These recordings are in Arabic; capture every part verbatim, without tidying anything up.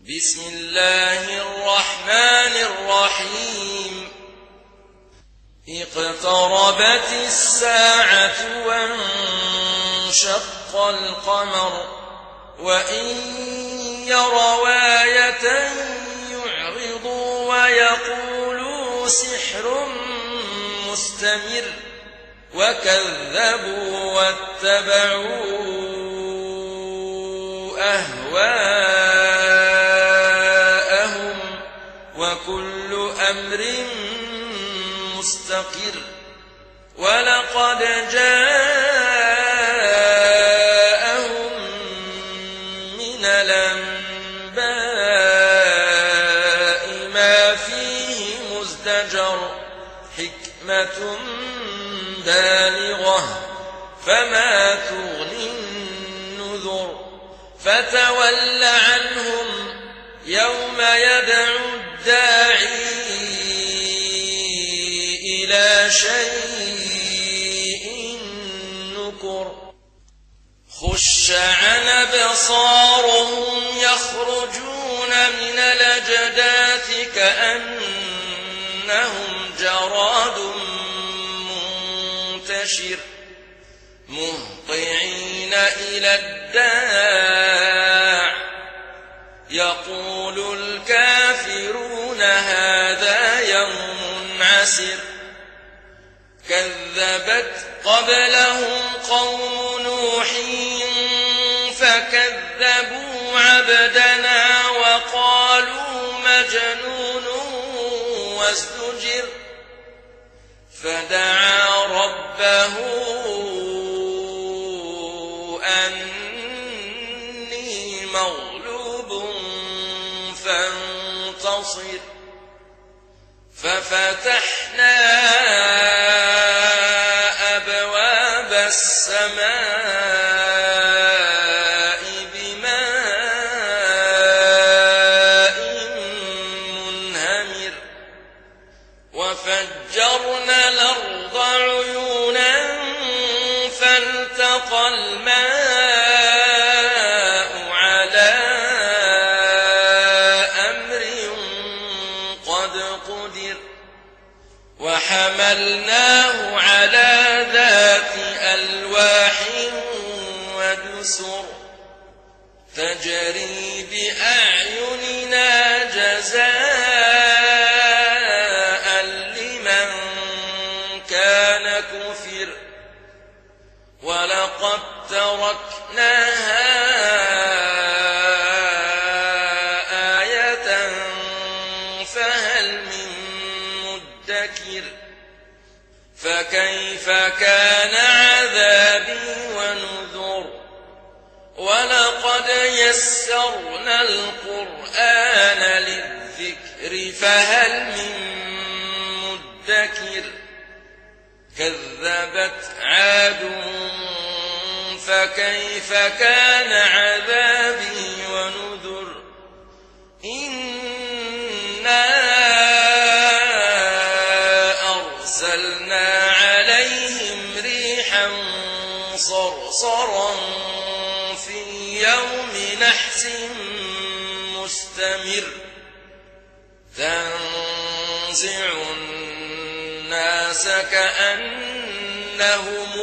بسم الله الرحمن الرحيم اقتربت الساعة وانشق القمر وإن يروا آية يعرضوا ويقولوا سحر مستمر وكذبوا واتبعوا أهواءهم وكل أمر مستقر ولقد جاءهم من الأنباء ما فيه مزدجر حكمة بالغة فما تغني النذر فتول عنهم يوم يدعو الداعي إلى شيء نكر خش عن أبصارهم يخرجون من الأجداث كأنهم جراد منتشر مهطعين إلى الداع يقول الكافرون هذا يوم عسر كذبت قبلهم قوم نوح فكذبوا عبدنا وقالوا مجنون وازدجر فدعا ربه أني مغلوب فانتصر ففتحنا أبواب السماء بماء منهمر وفجرنا الأرض عيونا فالتقى الماء على أمر قد قدر وحملناه على ذات ألواح ودسر تجري بأعيننا جزاء لمن كان كفر ولقد تركناها آية فهل من مدكر فكيف كان عذابي ونذر ولقد يسرنا القرآن للذكر فهل من مدكر كذبت عاد فكيف كان عذابي ونذر إنا أرسلنا عليهم ريحا صرصرا في يوم نحس مستمر تنزع الناس كأنهم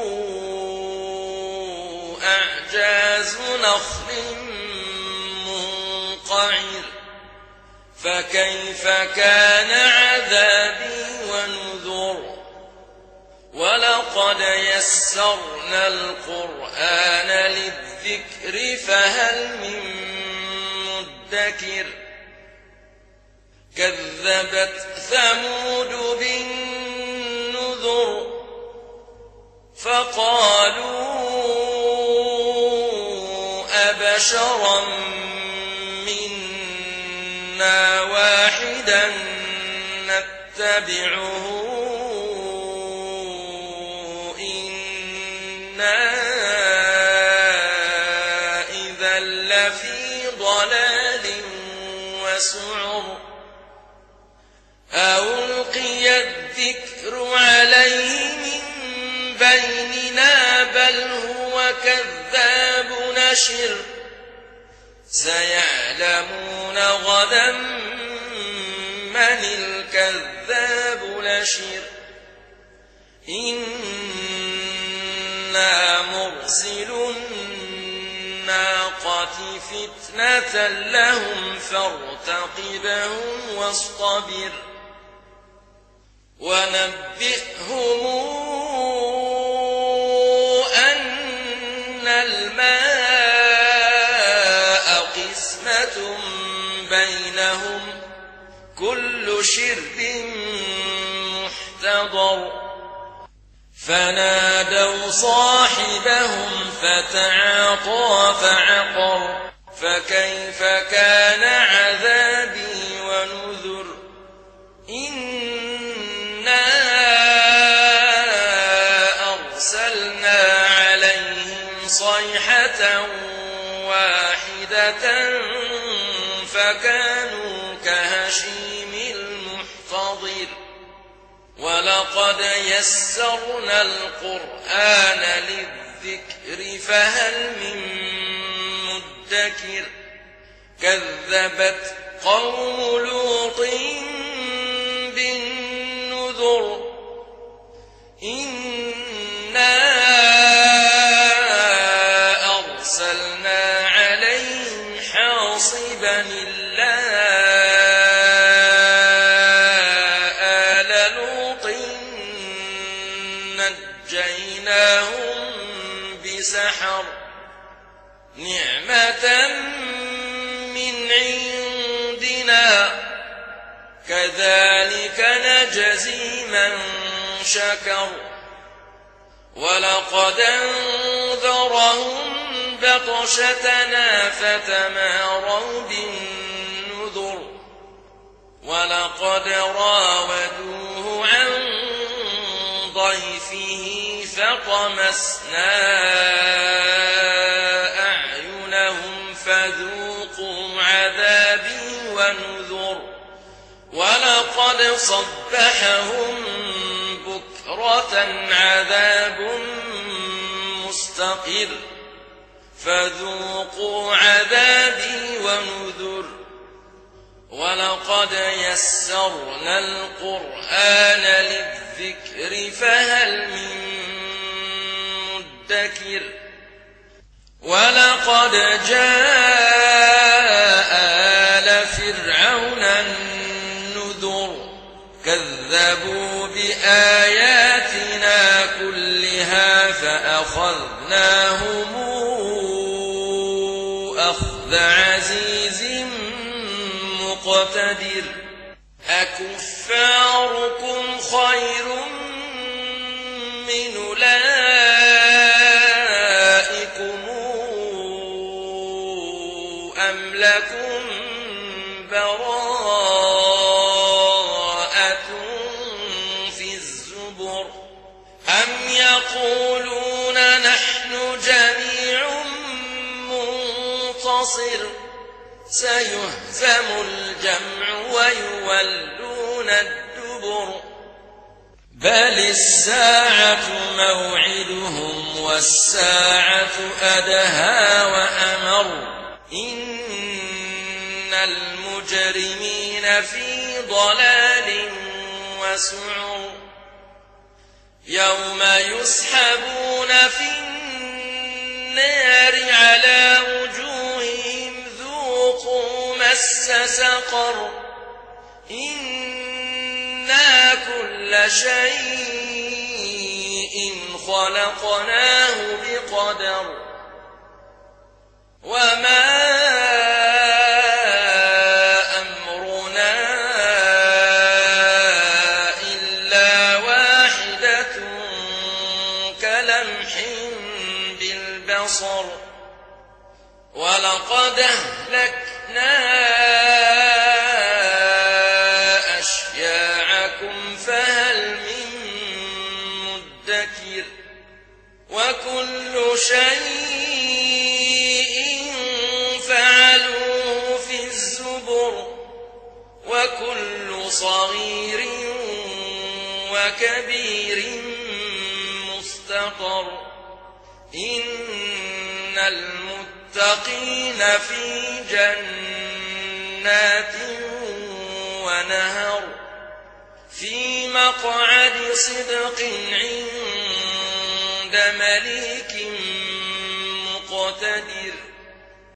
أعجاز نخل منقعر فكيف كان عذابي ونذر ولقد يسرنا القرآن للذكر فهل من مدكر كذبت ثمود بالنذر فقالوا أبشرا منا واحدا نتبعه إنا إذا لفي ضلال وسعر ألقي الذكر عليه من بيننا بل هو كذاب نشر سيعلمون غدا من الكذاب الأشر إنا مرسل الناقة فتنة لهم فارتقبهم واصطبر ونبئهم أن الماء قسمة بينهم كل شرب محتضر فنادوا صاحبهم فتعاطى فعقر فكيف كان عذابي ونذر إنا أرسلنا عليهم صيحة واحدة فكانوا كهشيم المحتضر ولقد يسرنا القرآن للذكر فهل من مدكر كذبت قوم لوط بالنذر إنا أرسلنا عليهم حاصبا إلا آل لوط نجيناهم بسحر نعمة من عندنا كذلك نجزي من شكر ولقد انذرهم بطشتنا فتماروا بالنذر ولقد راودوه عن ضيفه فطمسنا أعينهم فذوقوا عذابي ونذر ولقد صبحهم بكرة عذاب مستقر فذوقوا عذابي ونذر ولقد يسرنا القرآن للذكر فهل من مدكر ولقد جاء آل فرعون النذر كذبوا بآياتنا كلها فأخذناهم أخذ عزيز مقتدر أكفاركم خير من أولئكم أم لكم براءة في الزبر أم يقولون نحن جميع منتصر سيهزم الجمع ويولون الدبر بل الساعة موعدهم والساعة أدهى وأمر إن المجرمين في ضلال وسعر يوم يسحبون في النار على وجوههم ذوقوا مس سقر إنا كل شيء خلقناه بقدر وما أمرنا إلا واحدة كلمح بالبصر ولقد أهلكنا أشياعكم فهل من مدكر وكل شيء فعلوه في الزبر وكل صغير وكبير مستقر إن المتقين للمتقين في جنات ونهر في مقعد صدق عند مليك مقتدر.